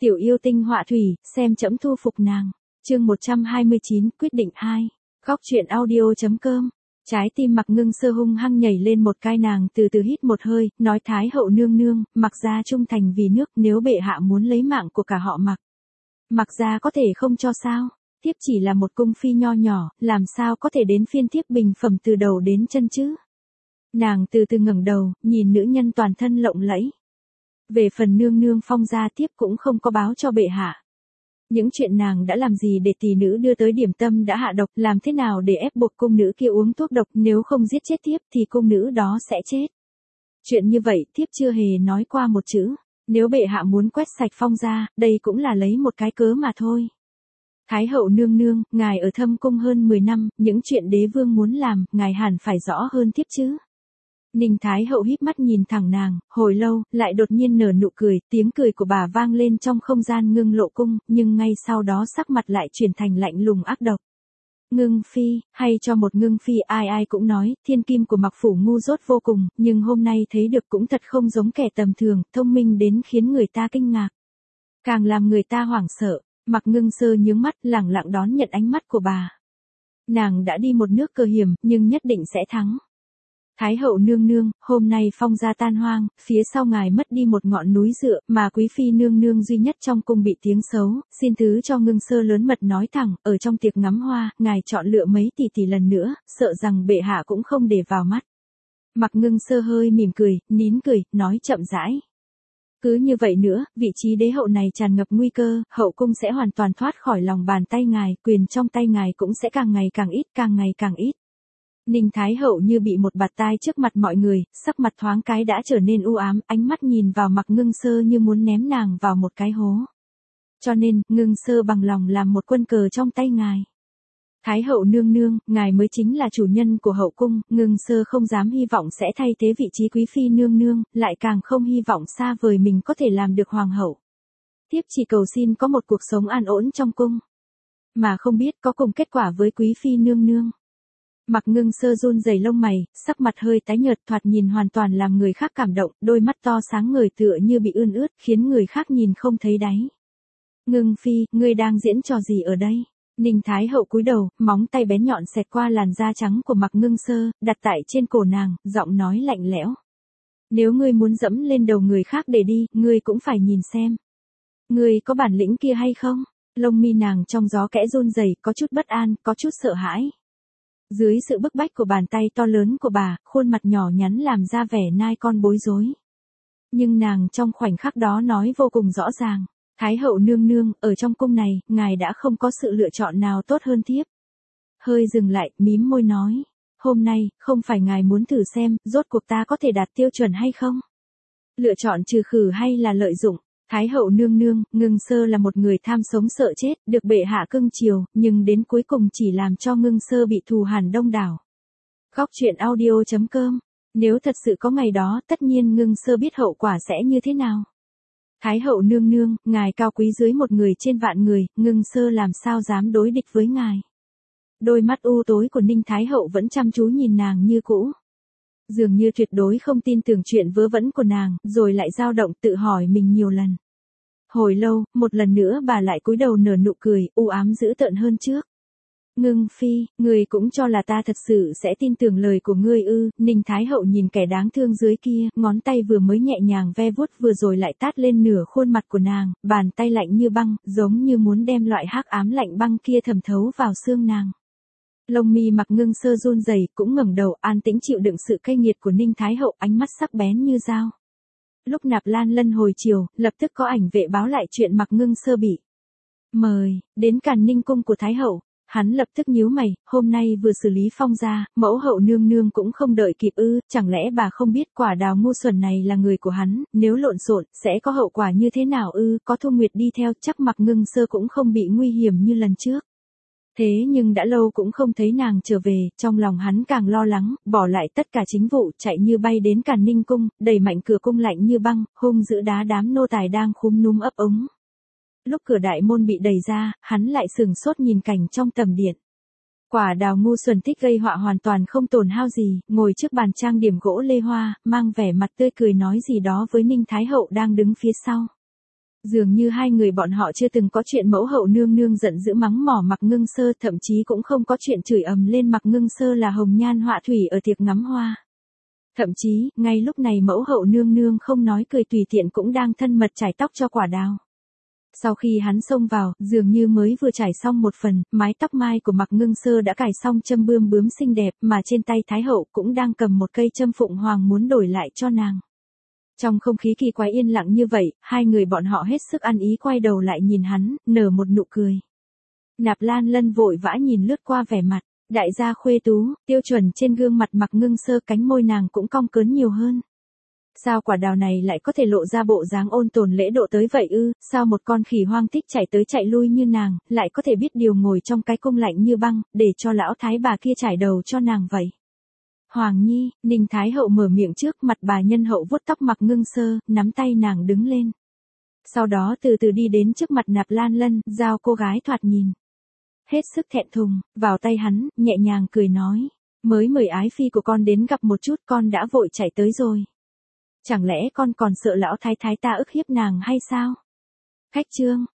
Tiểu yêu tinh họa thủy, xem trẫm thu phục nàng. Chương 129, quyết định 2. Góc truyện audio.com. Trái tim Mặc Ngưng Sơ hung hăng nhảy lên một cái, nàng từ từ hít một hơi, nói: Thái hậu nương nương, Mặc gia trung thành vì nước, nếu bệ hạ muốn lấy mạng của cả họ Mặc, Mặc gia có thể không cho sao? Thiếp chỉ là một cung phi nho nhỏ, làm sao có thể đến phiên thiếp bình phẩm từ đầu đến chân chứ? Nàng từ từ ngẩng đầu, nhìn nữ nhân toàn thân lộng lẫy. Về phần nương nương phong gia, thiếp cũng không có báo cho bệ hạ. Những chuyện nàng đã làm gì để tỷ nữ đưa tới điểm tâm đã hạ độc, làm thế nào để ép buộc cung nữ kia uống thuốc độc, nếu không giết chết thiếp thì cung nữ đó sẽ chết. Chuyện như vậy thiếp chưa hề nói qua một chữ. Nếu bệ hạ muốn quét sạch phong gia, đây cũng là lấy một cái cớ mà thôi. Thái hậu nương nương, ngài ở thâm cung hơn 10 năm, những chuyện đế vương muốn làm, ngài hẳn phải rõ hơn thiếp chứ. Ninh Thái hậu híp mắt nhìn thẳng nàng, hồi lâu, lại đột nhiên nở nụ cười, tiếng cười của bà vang lên trong không gian Ngưng Lộ cung, nhưng ngay sau đó sắc mặt lại chuyển thành lạnh lùng ác độc. Ngưng phi, hay cho một Ngưng phi, ai ai cũng nói, thiên kim của Mặc phủ ngu dốt vô cùng, nhưng hôm nay thấy được cũng thật không giống kẻ tầm thường, thông minh đến khiến người ta kinh ngạc. Càng làm người ta hoảng sợ. Mặc Ngưng Sơ nhướng mắt, lẳng lặng đón nhận ánh mắt của bà. Nàng đã đi một nước cờ hiểm, nhưng nhất định sẽ thắng. Thái hậu nương nương, hôm nay phong gia tan hoang, phía sau ngài mất đi một ngọn núi dựa, mà quý phi nương nương duy nhất trong cung bị tiếng xấu, xin thứ cho Ngưng Sơ lớn mật nói thẳng, ở trong tiệc ngắm hoa, ngài chọn lựa mấy tỷ lần nữa, sợ rằng bệ hạ cũng không để vào mắt. Mặc Ngưng Sơ hơi mỉm cười, nín cười, nói chậm rãi. Cứ như vậy nữa, vị trí đế hậu này tràn ngập nguy cơ, hậu cung sẽ hoàn toàn thoát khỏi lòng bàn tay ngài, quyền trong tay ngài cũng sẽ càng ngày càng ít, càng ngày càng ít. Ninh Thái hậu như bị một bạt tai trước mặt mọi người, sắc mặt thoáng cái đã trở nên u ám, ánh mắt nhìn vào Mặc Ngưng Sơ như muốn ném nàng vào một cái hố. Cho nên, Ngưng Sơ bằng lòng làm một quân cờ trong tay ngài. Thái hậu nương nương, ngài mới chính là chủ nhân của hậu cung, Ngưng Sơ không dám hy vọng sẽ thay thế vị trí quý phi nương nương, lại càng không hy vọng xa vời mình có thể làm được hoàng hậu. Thiếp chỉ cầu xin có một cuộc sống an ổn trong cung, mà không biết có cùng kết quả với quý phi nương nương. Mặc Ngưng Sơ run rẩy lông mày, sắc mặt hơi tái nhợt, thoạt nhìn hoàn toàn làm người khác cảm động, đôi mắt to sáng ngời tựa như bị ươn ướt, khiến người khác nhìn không thấy đáy. Ngưng phi, ngươi đang diễn trò gì ở đây? Ninh Thái hậu cúi đầu, móng tay bén nhọn xẹt qua làn da trắng của Mặc Ngưng Sơ, đặt tại trên cổ nàng, giọng nói lạnh lẽo. Nếu ngươi muốn dẫm lên đầu người khác để đi, ngươi cũng phải nhìn xem. Ngươi có bản lĩnh kia hay không? Lông mi nàng trong gió kẽ run rẩy, có chút bất an, có chút sợ hãi. Dưới sự bức bách của bàn tay to lớn của bà, khuôn mặt nhỏ nhắn làm ra vẻ nai con bối rối. Nhưng nàng trong khoảnh khắc đó nói vô cùng rõ ràng. Thái hậu nương nương, ở trong cung này, ngài đã không có sự lựa chọn nào tốt hơn thiếp. Hơi dừng lại, mím môi nói. Hôm nay, không phải ngài muốn thử xem, rốt cuộc ta có thể đạt tiêu chuẩn hay không? Lựa chọn trừ khử hay là lợi dụng? Thái hậu nương nương, Ngưng Sơ là một người tham sống sợ chết, được bệ hạ cưng chiều, nhưng đến cuối cùng chỉ làm cho Ngưng Sơ bị thù hằn đông đảo. Góc truyện audio.com. Nếu thật sự có ngày đó, tất nhiên Ngưng Sơ biết hậu quả sẽ như thế nào. Thái hậu nương nương, ngài cao quý dưới một người trên vạn người, Ngưng Sơ làm sao dám đối địch với ngài. Đôi mắt u tối của Ninh Thái hậu vẫn chăm chú nhìn nàng như cũ. Dường như tuyệt đối không tin tưởng chuyện vớ vẩn của nàng, rồi lại dao động tự hỏi mình nhiều lần. Hồi lâu, một lần nữa bà lại cúi đầu nở nụ cười, u ám dữ tợn hơn trước. Ngưng phi, ngươi cũng cho là ta thật sự sẽ tin tưởng lời của ngươi ư? Ninh Thái hậu nhìn kẻ đáng thương dưới kia, ngón tay vừa mới nhẹ nhàng ve vuốt vừa rồi lại tát lên nửa khuôn mặt của nàng, bàn tay lạnh như băng, giống như muốn đem loại hắc ám lạnh băng kia thẩm thấu vào xương nàng. Lông mi Mặc Ngưng Sơ run rẩy, cũng ngẩng đầu, an tĩnh chịu đựng sự cay nghiệt của Ninh Thái hậu, ánh mắt sắc bén như dao. Lúc Nạp Lan Lân hồi chiều, lập tức có ảnh vệ báo lại chuyện Mặc Ngưng Sơ bị mời đến Càn Ninh cung của Thái hậu. Hắn lập tức nhíu mày, hôm nay vừa xử lý phong gia, mẫu hậu nương nương cũng không đợi kịp ư? Chẳng lẽ bà không biết Quả Đào ngu xuẩn này là người của hắn, nếu lộn xộn sẽ có hậu quả như thế nào ư? Có Thu Nguyệt đi theo, chắc Mặc Ngưng Sơ cũng không bị nguy hiểm như lần trước. Thế nhưng đã lâu cũng không thấy nàng trở về, trong lòng hắn càng lo lắng, bỏ lại tất cả chính vụ, chạy như bay đến Càn Ninh cung, đẩy mạnh cửa cung lạnh như băng, hung dữ đá đám nô tài đang khúm núm ấp ống. Lúc cửa đại môn bị đẩy ra, hắn lại sừng sốt nhìn cảnh trong tầm điện. Quả Đào ngu xuẩn thích gây họa hoàn toàn không tổn hao gì, ngồi trước bàn trang điểm gỗ lê hoa, mang vẻ mặt tươi cười nói gì đó với Ninh Thái hậu đang đứng phía sau. Dường như hai người bọn họ chưa từng có chuyện mẫu hậu nương nương giận dữ mắng mỏ Mạc Ngưng Sơ, thậm chí cũng không có chuyện chửi ầm lên Mạc Ngưng Sơ là hồng nhan họa thủy ở tiệc ngắm hoa. Thậm chí, ngay lúc này mẫu hậu nương nương không nói cười tùy tiện cũng đang thân mật chải tóc cho Quả Đào. Sau khi hắn xông vào, dường như mới vừa trải xong một phần, mái tóc mai của Mạc Ngưng Sơ đã cài xong châm bươm bướm xinh đẹp, mà trên tay Thái hậu cũng đang cầm một cây châm phụng hoàng muốn đổi lại cho nàng. Trong không khí kỳ quái yên lặng như vậy, hai người bọn họ hết sức ăn ý quay đầu lại nhìn hắn, nở một nụ cười. Nạp Lan Lân vội vã nhìn lướt qua vẻ mặt, đại gia khuê tú, tiêu chuẩn trên gương mặt Mạc Ngưng Sơ, cánh môi nàng cũng cong cớn nhiều hơn. Sao Quả Đào này lại có thể lộ ra bộ dáng ôn tồn lễ độ tới vậy ư, sao một con khỉ hoang thích chạy tới chạy lui như nàng, lại có thể biết điều ngồi trong cái cung lạnh như băng, để cho lão thái bà kia trải đầu cho nàng vậy. Hoàng Nhi, Ninh Thái hậu mở miệng trước, mặt bà nhân hậu vuốt tóc Mạc Ngưng Sơ, nắm tay nàng đứng lên. Sau đó từ từ đi đến trước mặt Nạp Lan Lân, giao cô gái thoạt nhìn hết sức thẹn thùng, vào tay hắn, nhẹ nhàng cười nói, mới mời ái phi của con đến gặp một chút, con đã vội chạy tới rồi. Chẳng lẽ con còn sợ lão thái thái ta ức hiếp nàng hay sao? Khách trương,